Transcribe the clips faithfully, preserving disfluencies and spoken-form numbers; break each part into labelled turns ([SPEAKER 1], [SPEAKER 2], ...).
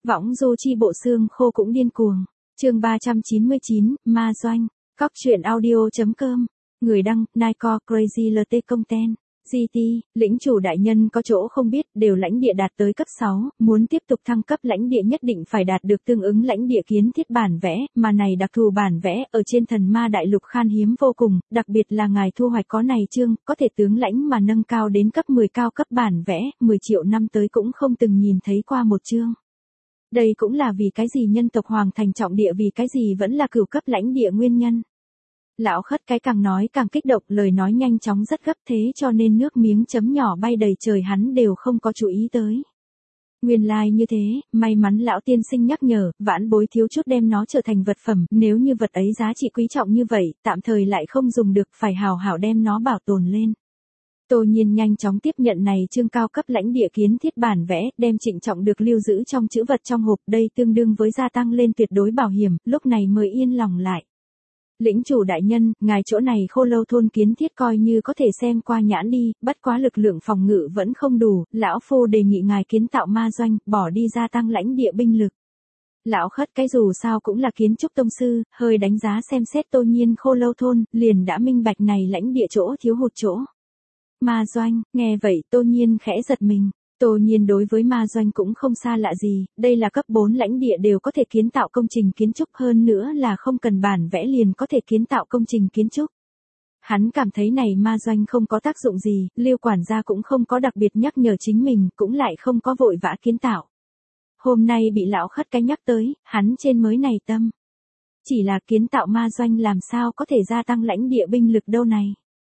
[SPEAKER 1] Võng du chi bộ xương khô cũng điên cuồng. Chương ba trăm chín mươi chín, ma doanh. Cóc truyện audio.com. Người đăng, Nike Crazy lờ tê Content. giê tê, lĩnh chủ đại nhân có chỗ không biết, đều lãnh địa đạt tới cấp sáu, muốn tiếp tục thăng cấp lãnh địa nhất định phải đạt được tương ứng lãnh địa kiến thiết bản vẽ, mà này đặc thù bản vẽ ở trên thần ma đại lục khan hiếm vô cùng, đặc biệt là ngài thu hoạch có này chương, có thể tướng lãnh mà nâng cao đến cấp mười cao cấp bản vẽ, mười triệu năm tới cũng không từng nhìn thấy qua một chương. Đây cũng là vì cái gì nhân tộc hoàng thành trọng địa vì cái gì vẫn là cửu cấp lãnh địa nguyên nhân. Lão khất cái càng nói càng kích động, lời nói nhanh chóng rất gấp, thế cho nên nước miếng chấm nhỏ bay đầy trời hắn đều không có chú ý tới. Nguyên lai like như thế, may mắn lão tiên sinh nhắc nhở, vãn bối thiếu chút đem nó trở thành vật phẩm, nếu như vật ấy giá trị quý trọng như vậy, tạm thời lại không dùng được, phải hào hảo đem nó bảo tồn lên. Tô Nhiên nhanh chóng tiếp nhận này chương cao cấp lãnh địa kiến thiết bản vẽ, đem trịnh trọng được lưu giữ trong chữ vật trong hộp, đây tương đương với gia tăng lên tuyệt đối bảo hiểm, lúc này mới yên lòng lại. Lĩnh chủ đại nhân, ngài chỗ này khô lâu thôn kiến thiết coi như có thể xem qua nhãn đi, bất quá lực lượng phòng ngự vẫn không đủ, lão phu đề nghị ngài kiến tạo ma doanh, bỏ đi gia tăng lãnh địa binh lực. Lão khất cái dù sao cũng là kiến trúc tông sư, hơi đánh giá xem xét Tô Nhiên khô lâu thôn, liền đã minh bạch này lãnh địa chỗ thiếu hụt chỗ. Ma doanh, nghe vậy Tô Nhiên khẽ giật mình. Tô Nhiên đối với ma doanh cũng không xa lạ gì, đây là cấp bốn lãnh địa đều có thể kiến tạo công trình kiến trúc, hơn nữa là không cần bản vẽ liền có thể kiến tạo công trình kiến trúc. Hắn cảm thấy này ma doanh không có tác dụng gì, Liêu quản gia cũng không có đặc biệt nhắc nhở chính mình, cũng lại không có vội vã kiến tạo. Hôm nay bị lão khất cái nhắc tới, hắn trên mới này tâm. Chỉ là kiến tạo ma doanh làm sao có thể gia tăng lãnh địa binh lực đâu này.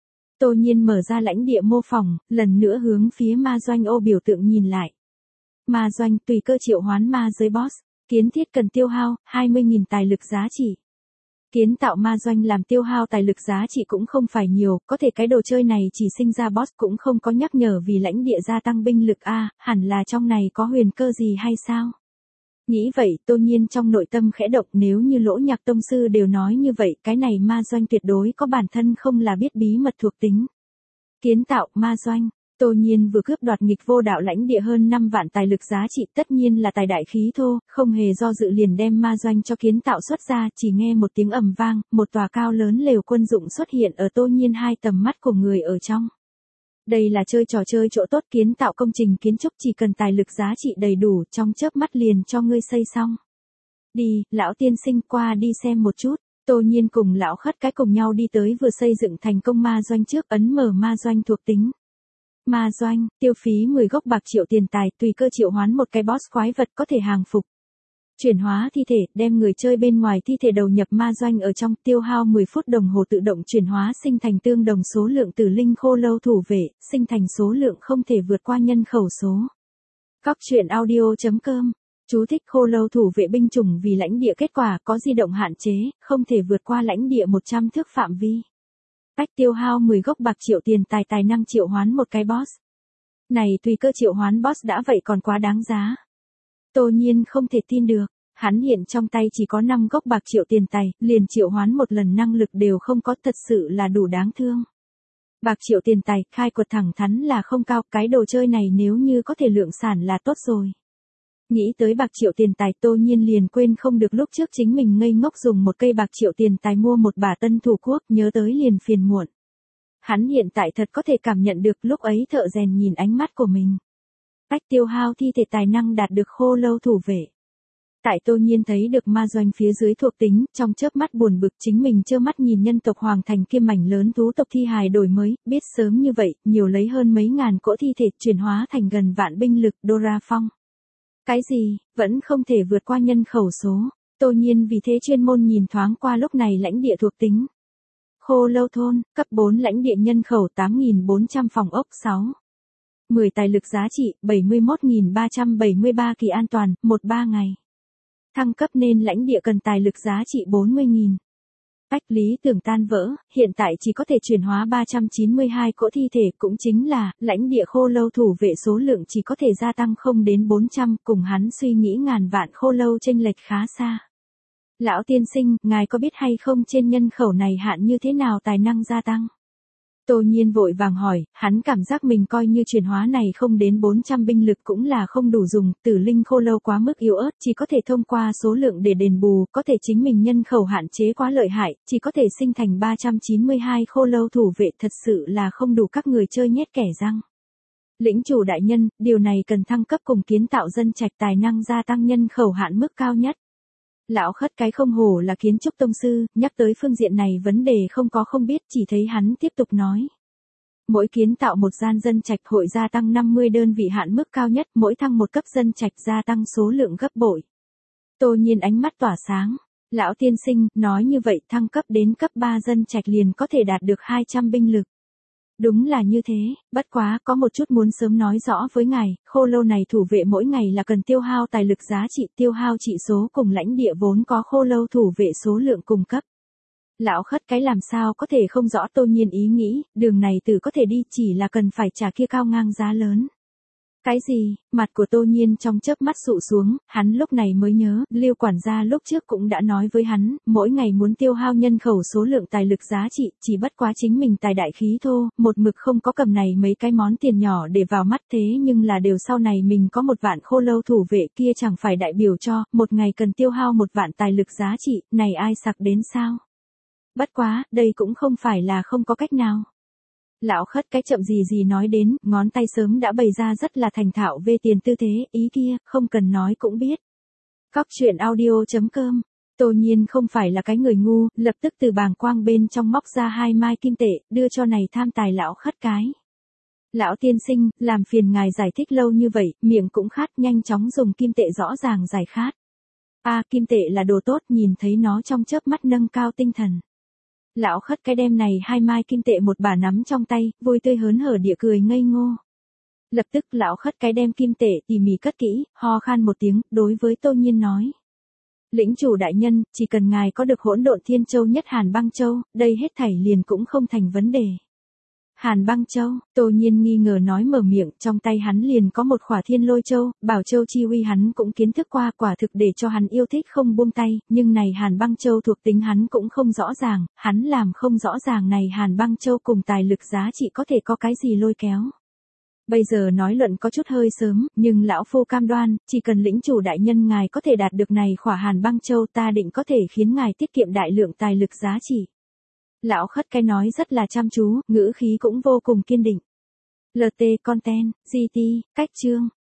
[SPEAKER 1] Tô Nhiên mở ra lãnh địa mô phỏng, lần nữa hướng phía ma doanh ô biểu tượng nhìn lại. Ma doanh tùy cơ triệu hoán ma giới boss, kiến thiết cần tiêu hao hai mươi nghìn tài lực giá trị. Kiến tạo ma doanh làm tiêu hao tài lực giá trị cũng không phải nhiều, có thể cái đồ chơi này chỉ sinh ra boss cũng không có nhắc nhở vì lãnh địa gia tăng binh lực a, hẳn là trong này có huyền cơ gì hay sao? Nghĩ vậy, Tô Nhiên trong nội tâm khẽ động, nếu như Lỗ Nhạc tông sư đều nói như vậy, cái này ma doanh tuyệt đối có bản thân không là biết bí mật thuộc tính. Kiến tạo ma doanh, Tô Nhiên vừa cướp đoạt nghịch vô đạo lãnh địa hơn năm vạn tài lực giá trị, tất nhiên là tài đại khí thô, không hề do dự liền đem ma doanh cho kiến tạo xuất ra, chỉ nghe một tiếng ầm vang, một tòa cao lớn lều quân dụng xuất hiện ở Tô Nhiên hai tầm mắt của người ở trong. Đây là chơi trò chơi chỗ tốt, kiến tạo công trình kiến trúc chỉ cần tài lực giá trị đầy đủ, trong chớp mắt liền cho ngươi xây xong. Đi, lão tiên sinh qua đi xem một chút. Tô Nhiên cùng lão khất cái cùng nhau đi tới vừa xây dựng thành công ma doanh trước, ấn mở ma doanh thuộc tính. Ma doanh, tiêu phí mười gốc bạc triệu tiền tài, tùy cơ triệu hoán một cái boss quái vật có thể hàng phục. Chuyển hóa thi thể, đem người chơi bên ngoài thi thể đầu nhập ma doanh ở trong, tiêu hao mười phút đồng hồ tự động chuyển hóa sinh thành tương đồng số lượng tử linh khô lâu thủ vệ, sinh thành số lượng không thể vượt qua nhân khẩu số. Cóc truyện audio.com. Chú thích: khô lâu thủ vệ binh chủng vì lãnh địa kết quả có di động hạn chế, không thể vượt qua lãnh địa một trăm thước phạm vi. Cách tiêu hao mười gốc bạc triệu tiền tài tài năng triệu hoán một cái boss. Này tùy cơ triệu hoán boss đã vậy còn quá đáng giá. Tô Nhiên không thể tin được, hắn hiện trong tay chỉ có năm gốc bạc triệu tiền tài, liền triệu hoán một lần năng lực đều không có, thật sự là đủ đáng thương. Bạc triệu tiền tài, khai quật thẳng thắn là không cao, cái đồ chơi này nếu như có thể lượng sản là tốt rồi. Nghĩ tới bạc triệu tiền tài, Tô Nhiên liền quên không được lúc trước chính mình ngây ngốc dùng một cây bạc triệu tiền tài mua một bả tân thủ quốc, nhớ tới liền phiền muộn. Hắn hiện tại thật có thể cảm nhận được lúc ấy thợ rèn nhìn ánh mắt của mình. Cách tiêu hao thi thể tài năng đạt được khô lâu thủ vệ. Tại Tô Nhiên thấy được ma doanh phía dưới thuộc tính, trong chớp mắt buồn bực, chính mình trơ mắt nhìn nhân tộc hoàng thành kia mảnh lớn thú tộc thi hài đổi mới, biết sớm như vậy, nhiều lấy hơn mấy ngàn cỗ thi thể chuyển hóa thành gần vạn binh lực, Dora Phong. Cái gì, vẫn không thể vượt qua nhân khẩu số. Tô Nhiên vì thế chuyên môn nhìn thoáng qua lúc này lãnh địa thuộc tính. Khô lâu thôn, cấp bốn lãnh địa nhân khẩu tám nghìn bốn trăm phòng ốc sáu. mười tài lực giá trị, bảy mươi mốt nghìn ba trăm bảy mươi ba kỳ an toàn, một ba ngày. Thăng cấp nên lãnh địa cần tài lực giá trị bốn mươi nghìn. Cách lý tưởng tan vỡ, hiện tại chỉ có thể chuyển hóa ba trăm chín mươi hai cỗ thi thể, cũng chính là, lãnh địa khô lâu thủ vệ số lượng chỉ có thể gia tăng không đến bốn trăm, cùng hắn suy nghĩ ngàn vạn khô lâu chênh lệch khá xa. Lão tiên sinh, ngài có biết hay không trên nhân khẩu này hạn như thế nào tài năng gia tăng? Tô Nhiên vội vàng hỏi, hắn cảm giác mình coi như chuyển hóa này không đến bốn trăm binh lực cũng là không đủ dùng, tử linh khô lâu quá mức yếu ớt, chỉ có thể thông qua số lượng để đền bù, có thể chính mình nhân khẩu hạn chế quá lợi hại, chỉ có thể sinh thành ba trăm chín mươi hai khô lâu thủ vệ, thật sự là không đủ các người chơi nhét kẻ răng. Lĩnh chủ đại nhân, điều này cần thăng cấp cùng kiến tạo dân trạch tài năng gia tăng nhân khẩu hạn mức cao nhất. Lão khất cái không hổ là kiến trúc tông sư, nhắc tới phương diện này vấn đề không có không biết, chỉ thấy hắn tiếp tục nói. Mỗi kiến tạo một gian dân trạch hội gia tăng năm mươi đơn vị hạn mức cao nhất, mỗi thăng một cấp dân trạch gia tăng số lượng gấp bội. Tô Nhiên ánh mắt tỏa sáng. Lão tiên sinh, nói như vậy thăng cấp đến cấp ba dân trạch liền có thể đạt được hai trăm binh lực. Đúng là như thế, bất quá có một chút muốn sớm nói rõ với ngài, khô lâu này thủ vệ mỗi ngày là cần tiêu hao tài lực giá trị, tiêu hao trị số cùng lãnh địa vốn có khô lâu thủ vệ số lượng cùng cấp. Lão khất cái làm sao có thể không rõ Tô Nhiên ý nghĩ, đường này từ có thể đi chỉ là cần phải trả kia cao ngang giá lớn. Cái gì, mặt của Tô Nhiên trong chớp mắt sụ xuống, hắn lúc này mới nhớ, Lưu quản gia lúc trước cũng đã nói với hắn, mỗi ngày muốn tiêu hao nhân khẩu số lượng tài lực giá trị, chỉ bất quá chính mình tài đại khí thô, một mực không có cầm này mấy cái món tiền nhỏ để vào mắt thế nhưng là đều sau này mình có một vạn khô lâu thủ vệ kia chẳng phải đại biểu cho, một ngày cần tiêu hao một vạn tài lực giá trị, này ai sặc đến sao? Bất quá, đây cũng không phải là không có cách nào. Lão khất cái chậm gì gì nói đến, ngón tay sớm đã bày ra rất là thành thạo về tiền tư thế, ý kia, không cần nói cũng biết. Cóc truyện audio chấm com. Tô Nhiên không phải là cái người ngu, lập tức từ bàng quang bên trong móc ra hai mai kim tệ, đưa cho này tham tài lão khất cái. Lão tiên sinh, làm phiền ngài giải thích lâu như vậy, miệng cũng khát, nhanh chóng dùng kim tệ rõ ràng giải khát. A à, kim tệ là đồ tốt, nhìn thấy nó trong chớp mắt nâng cao tinh thần. Lão khất cái đem này hai mai kim tệ một bà nắm trong tay, vui tươi hớn hở địa cười ngây ngô. Lập tức lão khất cái đem kim tệ tỉ mỉ cất kỹ, ho khan một tiếng, đối với Tô Nhiên nói. Lĩnh chủ đại nhân, chỉ cần ngài có được hỗn độn thiên châu nhất Hàn băng châu, đây hết thảy liền cũng không thành vấn đề. Hàn băng châu, Tô Nhiên nghi ngờ nói mở miệng, trong tay hắn liền có một khỏa thiên lôi châu, bảo châu chi uy hắn cũng kiến thức qua, quả thực để cho hắn yêu thích không buông tay, nhưng này hàn băng châu thuộc tính hắn cũng không rõ ràng, hắn làm không rõ ràng này hàn băng châu cùng tài lực giá trị có thể có cái gì lôi kéo. Bây giờ nói luận có chút hơi sớm, nhưng lão phu cam đoan, chỉ cần lĩnh chủ đại nhân ngài có thể đạt được này khỏa hàn băng châu ta định có thể khiến ngài tiết kiệm đại lượng tài lực giá trị. Lão khất cái nói rất là chăm chú, ngữ khí cũng vô cùng kiên định. lờ tê Content, giê tê, cách chương.